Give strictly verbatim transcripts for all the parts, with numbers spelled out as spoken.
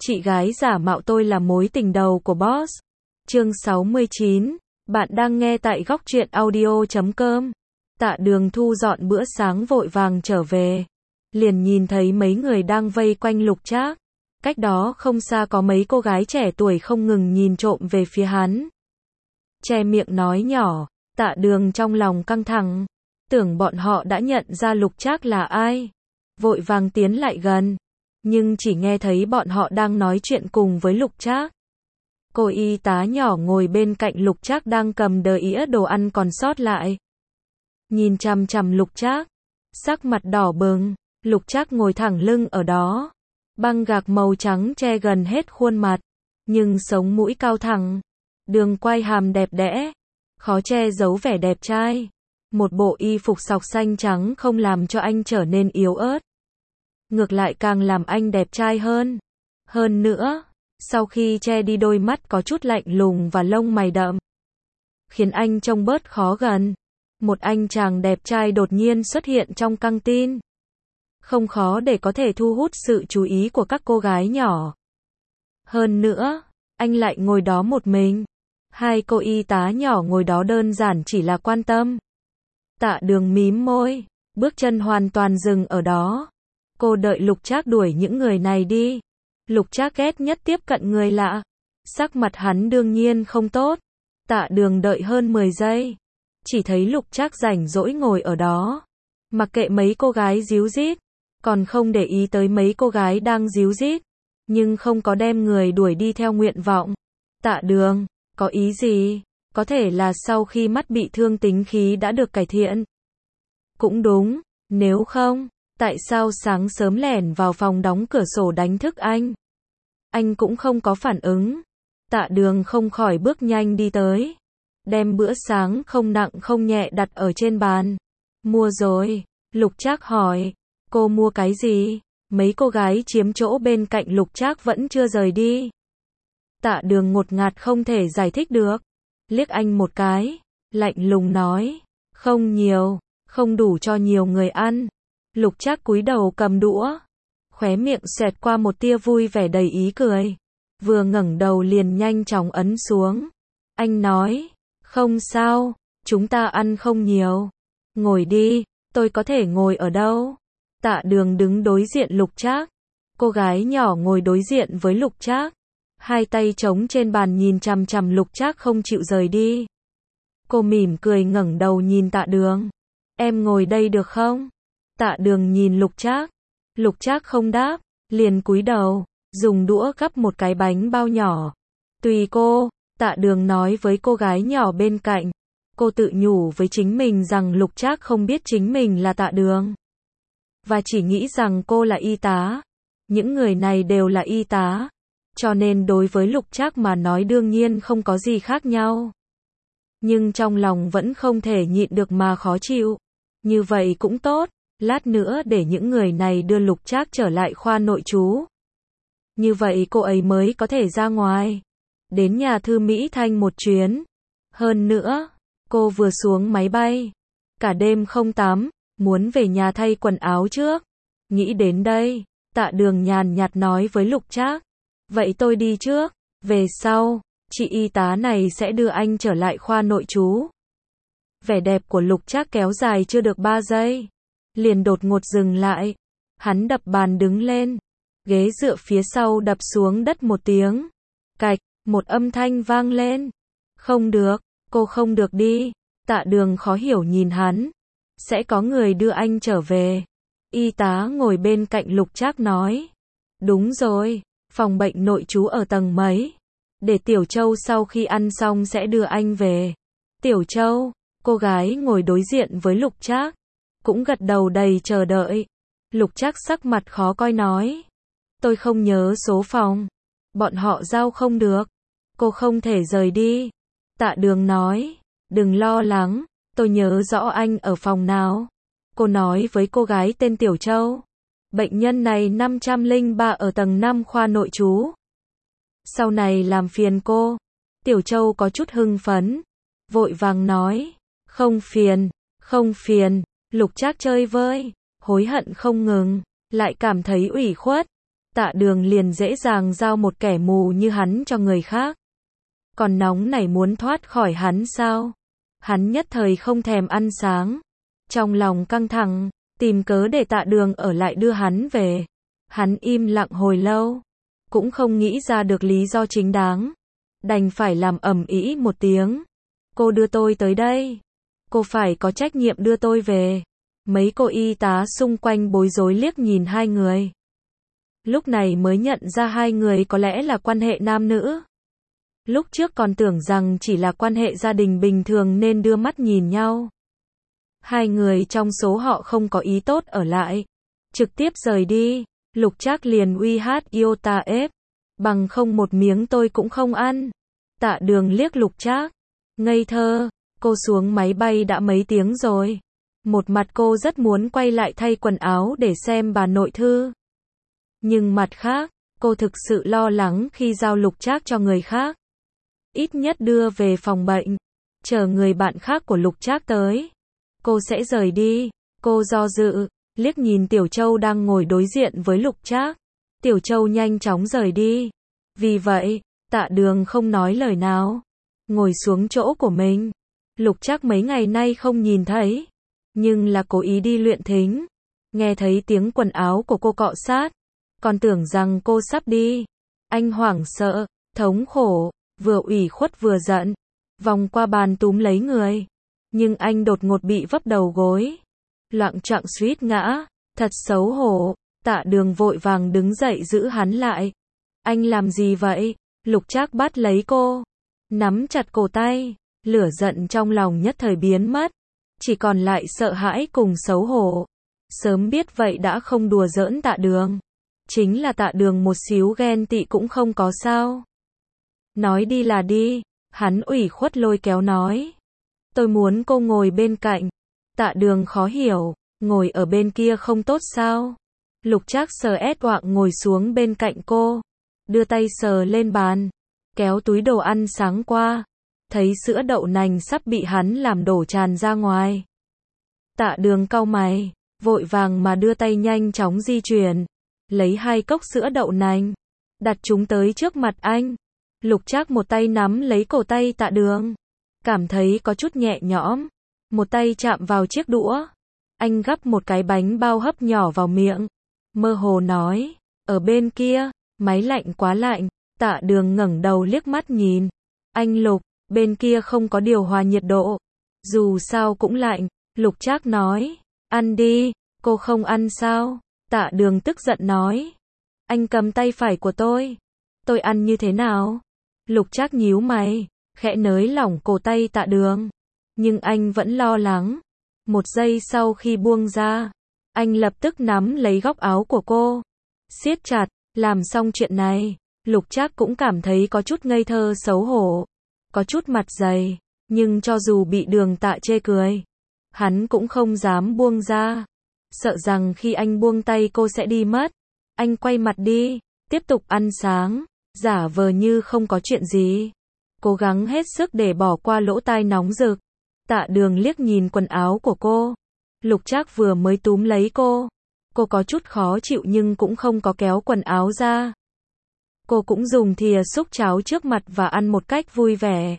Chị gái giả mạo tôi là mối tình đầu của boss. Chương sáu mươi chín. Bạn đang nghe tại góc truyện audio chấm com. Tạ Đường thu dọn bữa sáng vội vàng trở về. Liền nhìn thấy mấy người đang vây quanh Lục Trác. Cách đó không xa có mấy cô gái trẻ tuổi không ngừng nhìn trộm về phía hắn. Che miệng nói nhỏ, Tạ Đường trong lòng căng thẳng. Tưởng bọn họ đã nhận ra Lục Trác là ai. Vội vàng tiến lại gần. Nhưng chỉ nghe thấy bọn họ đang nói chuyện cùng với Lục Trác. Cô y tá nhỏ ngồi bên cạnh Lục Trác đang cầm đờ ĩa đồ ăn còn sót lại. Nhìn chằm chằm Lục Trác, sắc mặt đỏ bừng. Lục Trác ngồi thẳng lưng ở đó. Băng gạc màu trắng che gần hết khuôn mặt. Nhưng sống mũi cao thẳng. Đường quai hàm đẹp đẽ. Khó che giấu vẻ đẹp trai. Một bộ y phục sọc xanh trắng không làm cho anh trở nên yếu ớt. Ngược lại càng làm anh đẹp trai hơn. Hơn nữa, sau khi che đi đôi mắt có chút lạnh lùng và lông mày đậm, khiến anh trông bớt khó gần. Một anh chàng đẹp trai đột nhiên xuất hiện trong căng tin. Không khó để có thể thu hút sự chú ý của các cô gái nhỏ. Hơn nữa, anh lại ngồi đó một mình. Hai cô y tá nhỏ ngồi đó đơn giản chỉ là quan tâm. Tạ Đường mím môi, bước chân hoàn toàn dừng ở đó. Cô đợi Lục Trác đuổi những người này đi. Lục Trác ghét nhất tiếp cận người lạ. Sắc mặt hắn đương nhiên không tốt. Tạ Đường đợi hơn mười giây. Chỉ thấy Lục Trác rảnh rỗi ngồi ở đó. Mặc kệ mấy cô gái díu dít. Còn không để ý tới mấy cô gái đang díu dít. Nhưng không có đem người đuổi đi theo nguyện vọng. Tạ Đường, có ý gì? Có thể là sau khi mắt bị thương tính khí đã được cải thiện. Cũng đúng, nếu không, tại sao sáng sớm lẻn vào phòng đóng cửa sổ đánh thức anh? Anh cũng không có phản ứng. Tạ Đường không khỏi bước nhanh đi tới. Đem bữa sáng không nặng không nhẹ đặt ở trên bàn. Mua rồi. Lục Trác hỏi. Cô mua cái gì? Mấy cô gái chiếm chỗ bên cạnh Lục Trác vẫn chưa rời đi. Tạ Đường ngột ngạt không thể giải thích được. Liếc anh một cái. Lạnh lùng nói. Không nhiều. Không đủ cho nhiều người ăn. Lục Trác cúi đầu cầm đũa. Khóe miệng xẹt qua một tia vui vẻ đầy ý cười. Vừa ngẩng đầu liền nhanh chóng ấn xuống. Anh nói. Không sao. Chúng ta ăn không nhiều. Ngồi đi. Tôi có thể ngồi ở đâu? Tạ Đường đứng đối diện Lục Trác. Cô gái nhỏ ngồi đối diện với Lục Trác. Hai tay trống trên bàn nhìn chằm chằm Lục Trác không chịu rời đi. Cô mỉm cười ngẩng đầu nhìn Tạ Đường. Em ngồi đây được không? Tạ Đường nhìn Lục Trác. Lục Trác không đáp, liền cúi đầu, dùng đũa gắp một cái bánh bao nhỏ. Tùy cô, Tạ Đường nói với cô gái nhỏ bên cạnh. Cô tự nhủ với chính mình rằng Lục Trác không biết chính mình là Tạ Đường. Và chỉ nghĩ rằng cô là y tá. Những người này đều là y tá. Cho nên đối với Lục Trác mà nói đương nhiên không có gì khác nhau. Nhưng trong lòng vẫn không thể nhịn được mà khó chịu. Như vậy cũng tốt, lát nữa để những người này đưa Lục Trác trở lại khoa nội trú. Như vậy cô ấy mới có thể ra ngoài. Đến nhà thư Mỹ Thanh một chuyến. Hơn nữa, cô vừa xuống máy bay. Cả đêm không tắm, muốn về nhà thay quần áo trước. Nghĩ đến đây, Tạ Đường nhàn nhạt nói với Lục Trác. Vậy tôi đi trước, về sau, chị y tá này sẽ đưa anh trở lại khoa nội trú. Vẻ đẹp của Lục Trác kéo dài chưa được ba giây. Liền đột ngột dừng lại. Hắn đập bàn đứng lên. Ghế dựa phía sau đập xuống đất một tiếng. Cạch, một âm thanh vang lên. Không được, cô không được đi. Tạ Đường khó hiểu nhìn hắn. Sẽ có người đưa anh trở về. Y tá ngồi bên cạnh Lục Trác nói. Đúng rồi, phòng bệnh nội trú ở tầng mấy. Để Tiểu Châu sau khi ăn xong sẽ đưa anh về. Tiểu Châu, cô gái ngồi đối diện với Lục Trác. Cũng gật đầu đầy chờ đợi. Lục Trác sắc mặt khó coi nói. Tôi không nhớ số phòng. Bọn họ giao không được. Cô không thể rời đi. Tạ Đường nói. Đừng lo lắng. Tôi nhớ rõ anh ở phòng nào. Cô nói với cô gái tên Tiểu Châu. Bệnh nhân này năm trăm lẻ ba ở tầng năm khoa nội trú. Sau này làm phiền cô. Tiểu Châu có chút hưng phấn. Vội vàng nói. Không phiền, không phiền. Lục Trác chơi vơi, hối hận không ngừng, lại cảm thấy ủy khuất. Tạ Đường liền dễ dàng giao một kẻ mù như hắn cho người khác. Còn nóng nảy muốn thoát khỏi hắn sao? Hắn nhất thời không thèm ăn sáng. Trong lòng căng thẳng, tìm cớ để Tạ Đường ở lại đưa hắn về. Hắn im lặng hồi lâu, cũng không nghĩ ra được lý do chính đáng. Đành phải làm ầm ĩ một tiếng. Cô đưa tôi tới đây. Cô phải có trách nhiệm đưa tôi về. Mấy cô y tá xung quanh bối rối liếc nhìn hai người. Lúc này mới nhận ra hai người có lẽ là quan hệ nam nữ. Lúc trước còn tưởng rằng chỉ là quan hệ gia đình bình thường nên đưa mắt nhìn nhau. Hai người trong số họ không có ý tốt ở lại. Trực tiếp rời đi. Lục Trác liền uy hát yêu ta ép. Bằng không một miếng tôi cũng không ăn. Tạ Đường liếc Lục Trác. Ngây thơ, cô xuống máy bay đã mấy tiếng rồi. Một mặt cô rất muốn quay lại thay quần áo để xem bà nội thư. Nhưng mặt khác, cô thực sự lo lắng khi giao Lục Trác cho người khác. Ít nhất đưa về phòng bệnh, chờ người bạn khác của Lục Trác tới. Cô sẽ rời đi. Cô do dự, liếc nhìn Tiểu Châu đang ngồi đối diện với Lục Trác. Tiểu Châu nhanh chóng rời đi. Vì vậy, Tạ Đường không nói lời nào. Ngồi xuống chỗ của mình. Lục Trác mấy ngày nay không nhìn thấy. Nhưng là cố ý đi luyện thính. Nghe thấy tiếng quần áo của cô cọ sát. Còn tưởng rằng cô sắp đi. Anh hoảng sợ, thống khổ, vừa ủy khuất vừa giận. Vòng qua bàn túm lấy người. Nhưng anh đột ngột bị vấp đầu gối. Loạng choạng suýt ngã. Thật xấu hổ. Tạ Đường vội vàng đứng dậy giữ hắn lại. Anh làm gì vậy? Lục Trác bắt lấy cô. Nắm chặt cổ tay. Lửa giận trong lòng nhất thời biến mất. Chỉ còn lại sợ hãi cùng xấu hổ. Sớm biết vậy đã không đùa giỡn Tạ Đường. Chính là Tạ Đường một xíu ghen tị cũng không có sao. Nói đi là đi. Hắn ủy khuất lôi kéo nói. Tôi muốn cô ngồi bên cạnh. Tạ Đường khó hiểu. Ngồi ở bên kia không tốt sao? Lục Trác sờ ét oạng ngồi xuống bên cạnh cô. Đưa tay sờ lên bàn. Kéo túi đồ ăn sáng qua. Thấy sữa đậu nành sắp bị hắn làm đổ tràn ra ngoài. Tạ Đường cau mày. Vội vàng mà đưa tay nhanh chóng di chuyển. Lấy hai cốc sữa đậu nành. Đặt chúng tới trước mặt anh. Lục Trác một tay nắm lấy cổ tay Tạ Đường. Cảm thấy có chút nhẹ nhõm. Một tay chạm vào chiếc đũa. Anh gắp một cái bánh bao hấp nhỏ vào miệng. Mơ hồ nói. Ở bên kia, máy lạnh quá lạnh. Tạ Đường ngẩng đầu liếc mắt nhìn. Anh Lục, bên kia không có điều hòa nhiệt độ. Dù sao cũng lạnh. Lục Trác nói. Ăn đi, cô không ăn sao? Tạ Đường tức giận nói. Anh cầm tay phải của tôi. Tôi ăn như thế nào? Lục Trác nhíu mày, khẽ nới lỏng cổ tay Tạ Đường. Nhưng anh vẫn lo lắng. Một giây sau khi buông ra, anh lập tức nắm lấy góc áo của cô. Siết chặt, làm xong chuyện này. Lục Trác cũng cảm thấy có chút ngây thơ xấu hổ. Có chút mặt dày. Nhưng cho dù bị Đường Tạ chê cười, hắn cũng không dám buông ra. Sợ rằng khi anh buông tay cô sẽ đi mất. Anh quay mặt đi, tiếp tục ăn sáng, giả vờ như không có chuyện gì. Cố gắng hết sức để bỏ qua lỗ tai nóng rực. Tạ Đường liếc nhìn quần áo của cô. Lục Trác vừa mới túm lấy cô. Cô có chút khó chịu nhưng cũng không có kéo quần áo ra. Cô cũng dùng thìa xúc cháo trước mặt và ăn một cách vui vẻ.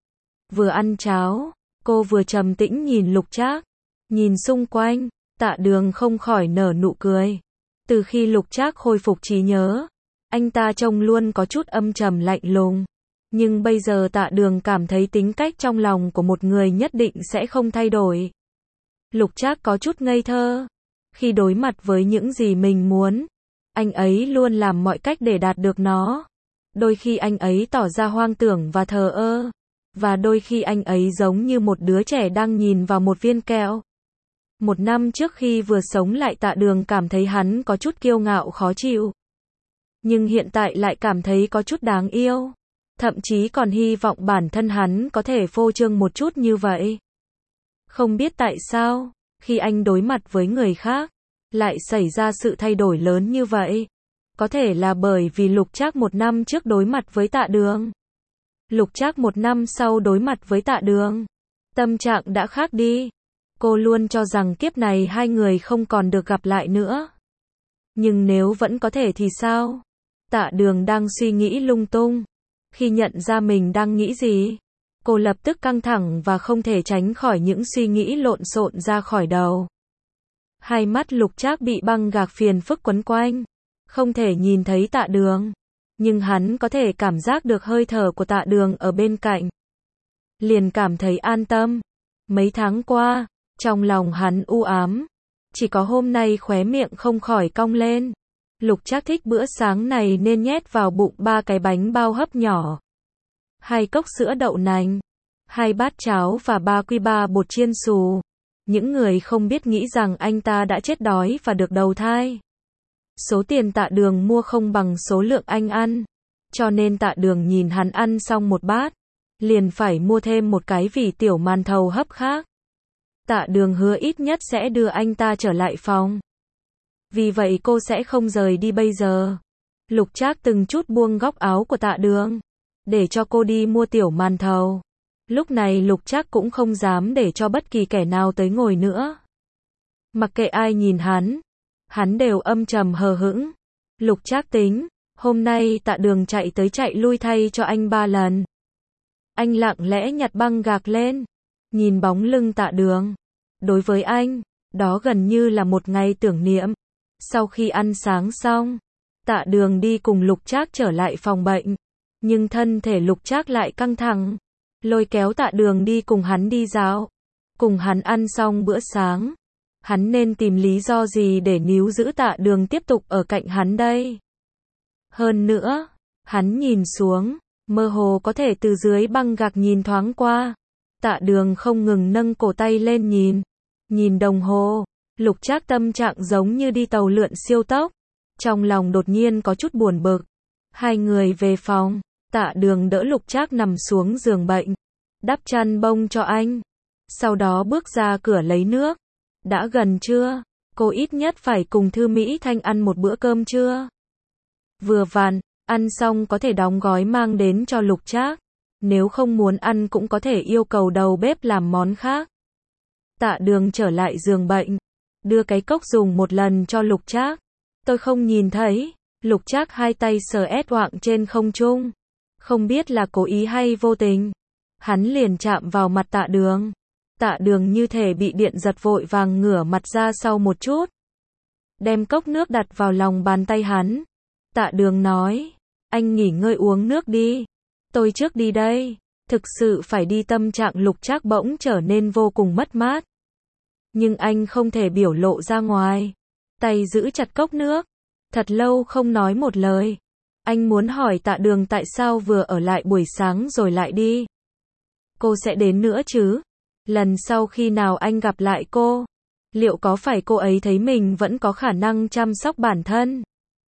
Vừa ăn cháo, cô vừa trầm tĩnh nhìn Lục Trác. Nhìn xung quanh, Tạ Đường không khỏi nở nụ cười. Từ khi Lục Trác khôi phục trí nhớ, anh ta trông luôn có chút âm trầm lạnh lùng. Nhưng bây giờ Tạ Đường cảm thấy tính cách trong lòng của một người nhất định sẽ không thay đổi. Lục Trác có chút ngây thơ. Khi đối mặt với những gì mình muốn, anh ấy luôn làm mọi cách để đạt được nó. Đôi khi anh ấy tỏ ra hoang tưởng và thờ ơ. Và đôi khi anh ấy giống như một đứa trẻ đang nhìn vào một viên kẹo. Một năm trước khi vừa sống lại Tạ Đường cảm thấy hắn có chút kiêu ngạo khó chịu. Nhưng hiện tại lại cảm thấy có chút đáng yêu. Thậm chí còn hy vọng bản thân hắn có thể phô trương một chút như vậy. Không biết tại sao, khi anh đối mặt với người khác, lại xảy ra sự thay đổi lớn như vậy. Có thể là bởi vì Lục Trác một năm trước đối mặt với Tạ Đường. Lục Trác một năm sau đối mặt với Tạ Đường. Tâm trạng đã khác đi. Cô luôn cho rằng kiếp này hai người không còn được gặp lại nữa. Nhưng nếu vẫn có thể thì sao? Tạ Đường đang suy nghĩ lung tung. Khi nhận ra mình đang nghĩ gì, cô lập tức căng thẳng và không thể tránh khỏi những suy nghĩ lộn xộn ra khỏi đầu. Hai mắt Lục Trác bị băng gạc phiền phức quấn quanh, không thể nhìn thấy Tạ Đường, nhưng hắn có thể cảm giác được hơi thở của Tạ Đường ở bên cạnh. Liền cảm thấy an tâm. Mấy tháng qua, trong lòng hắn u ám, chỉ có hôm nay khóe miệng không khỏi cong lên. Lục Trác thích bữa sáng này nên nhét vào bụng ba cái bánh bao hấp nhỏ, hai cốc sữa đậu nành, hai bát cháo và ba quy ba bột chiên xù. Những người không biết nghĩ rằng anh ta đã chết đói và được đầu thai. Số tiền Tạ Đường mua không bằng số lượng anh ăn, cho nên Tạ Đường nhìn hắn ăn xong một bát, liền phải mua thêm một cái vì tiểu màn thầu hấp khác. Tạ Đường hứa ít nhất sẽ đưa anh ta trở lại phòng. Vì vậy cô sẽ không rời đi bây giờ. Lục Trác từng chút buông góc áo của Tạ Đường, để cho cô đi mua tiểu màn thầu. Lúc này Lục Trác cũng không dám để cho bất kỳ kẻ nào tới ngồi nữa. Mặc kệ ai nhìn hắn, hắn đều âm trầm hờ hững. Lục Trác tính, hôm nay Tạ Đường chạy tới chạy lui thay cho anh ba lần. Anh lặng lẽ nhặt băng gạc lên, nhìn bóng lưng Tạ Đường. Đối với anh, đó gần như là một ngày tưởng niệm. Sau khi ăn sáng xong, Tạ Đường đi cùng Lục Trác trở lại phòng bệnh, nhưng thân thể Lục Trác lại căng thẳng, lôi kéo Tạ Đường đi cùng hắn đi dạo, cùng hắn ăn xong bữa sáng. Hắn nên tìm lý do gì để níu giữ Tạ Đường tiếp tục ở cạnh hắn đây? Hơn nữa, hắn nhìn xuống, mơ hồ có thể từ dưới băng gạc nhìn thoáng qua. Tạ Đường không ngừng nâng cổ tay lên nhìn, nhìn đồng hồ. Lục Trác tâm trạng giống như đi tàu lượn siêu tốc, trong lòng đột nhiên có chút buồn bực. Hai người về phòng, Tạ Đường đỡ Lục Trác nằm xuống giường bệnh, đắp chăn bông cho anh, sau đó bước ra cửa lấy nước. Đã gần trưa, cô ít nhất phải cùng Thư Mỹ Thanh ăn một bữa cơm trưa. Vừa vặn, ăn xong có thể đóng gói mang đến cho Lục Trác, nếu không muốn ăn cũng có thể yêu cầu đầu bếp làm món khác. Tạ Đường trở lại giường bệnh, đưa cái cốc dùng một lần cho Lục Trác. Tôi không nhìn thấy. Lục Trác hai tay sờ ét oạng trên không trung, không biết là cố ý hay vô tình. Hắn liền chạm vào mặt Tạ Đường. Tạ Đường như thể bị điện giật vội vàng ngửa mặt ra sau một chút, đem cốc nước đặt vào lòng bàn tay hắn. Tạ Đường nói, anh nghỉ ngơi uống nước đi, tôi trước đi đây. Thực sự phải đi. Tâm trạng Lục Trác bỗng trở nên vô cùng mất mát, nhưng anh không thể biểu lộ ra ngoài, tay giữ chặt cốc nước, thật lâu không nói một lời. Anh muốn hỏi Tạ Đường tại sao vừa ở lại buổi sáng rồi lại đi. Cô sẽ đến nữa chứ? Lần sau khi nào anh gặp lại cô, liệu có phải cô ấy thấy mình vẫn có khả năng chăm sóc bản thân,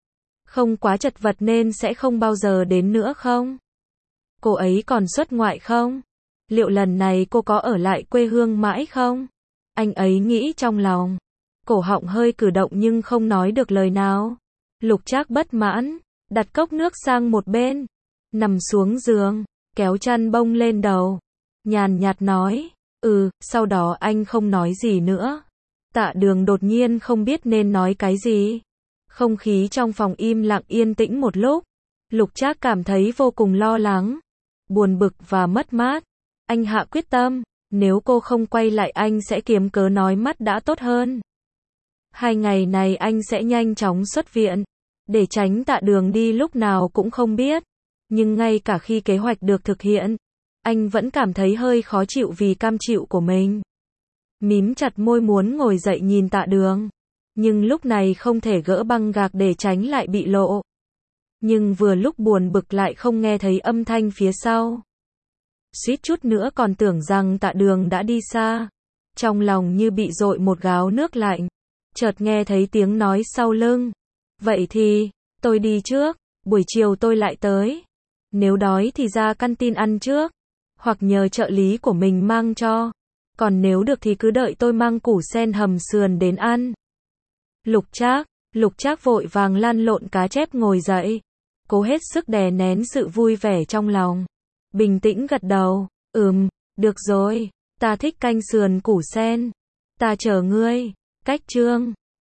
không quá chật vật nên sẽ không bao giờ đến nữa không? Cô ấy còn xuất ngoại không? Liệu lần này cô có ở lại quê hương mãi không? Anh ấy nghĩ trong lòng, cổ họng hơi cử động nhưng không nói được lời nào. Lục Trác bất mãn, đặt cốc nước sang một bên, nằm xuống giường, kéo chăn bông lên đầu, nhàn nhạt nói, ừ, sau đó anh không nói gì nữa. Tạ Đường đột nhiên không biết nên nói cái gì. Không khí trong phòng im lặng yên tĩnh một lúc. Lục Trác cảm thấy vô cùng lo lắng, buồn bực và mất mát. Anh hạ quyết tâm, nếu cô không quay lại anh sẽ kiếm cớ nói mắt đã tốt hơn. Hai ngày này anh sẽ nhanh chóng xuất viện, để tránh Tạ Đường đi lúc nào cũng không biết. Nhưng ngay cả khi kế hoạch được thực hiện, anh vẫn cảm thấy hơi khó chịu vì cam chịu của mình. Mím chặt môi muốn ngồi dậy nhìn Tạ Đường, nhưng lúc này không thể gỡ băng gạc để tránh lại bị lộ. Nhưng vừa lúc buồn bực lại không nghe thấy âm thanh phía sau. Suýt chút nữa còn tưởng rằng Tạ Đường đã đi xa. Trong lòng như bị dội một gáo nước lạnh. Chợt nghe thấy tiếng nói sau lưng. Vậy thì, tôi đi trước, buổi chiều tôi lại tới. Nếu đói thì ra căn tin ăn trước, hoặc nhờ trợ lý của mình mang cho. Còn nếu được thì cứ đợi tôi mang củ sen hầm sườn đến ăn. Lục Trác, Lục Trác vội vàng lăn lộn cá chép ngồi dậy, cố hết sức đè nén sự vui vẻ trong lòng. Bình tĩnh gật đầu, ừm, được rồi, ta thích canh sườn củ sen. Ta chờ ngươi. Cách chương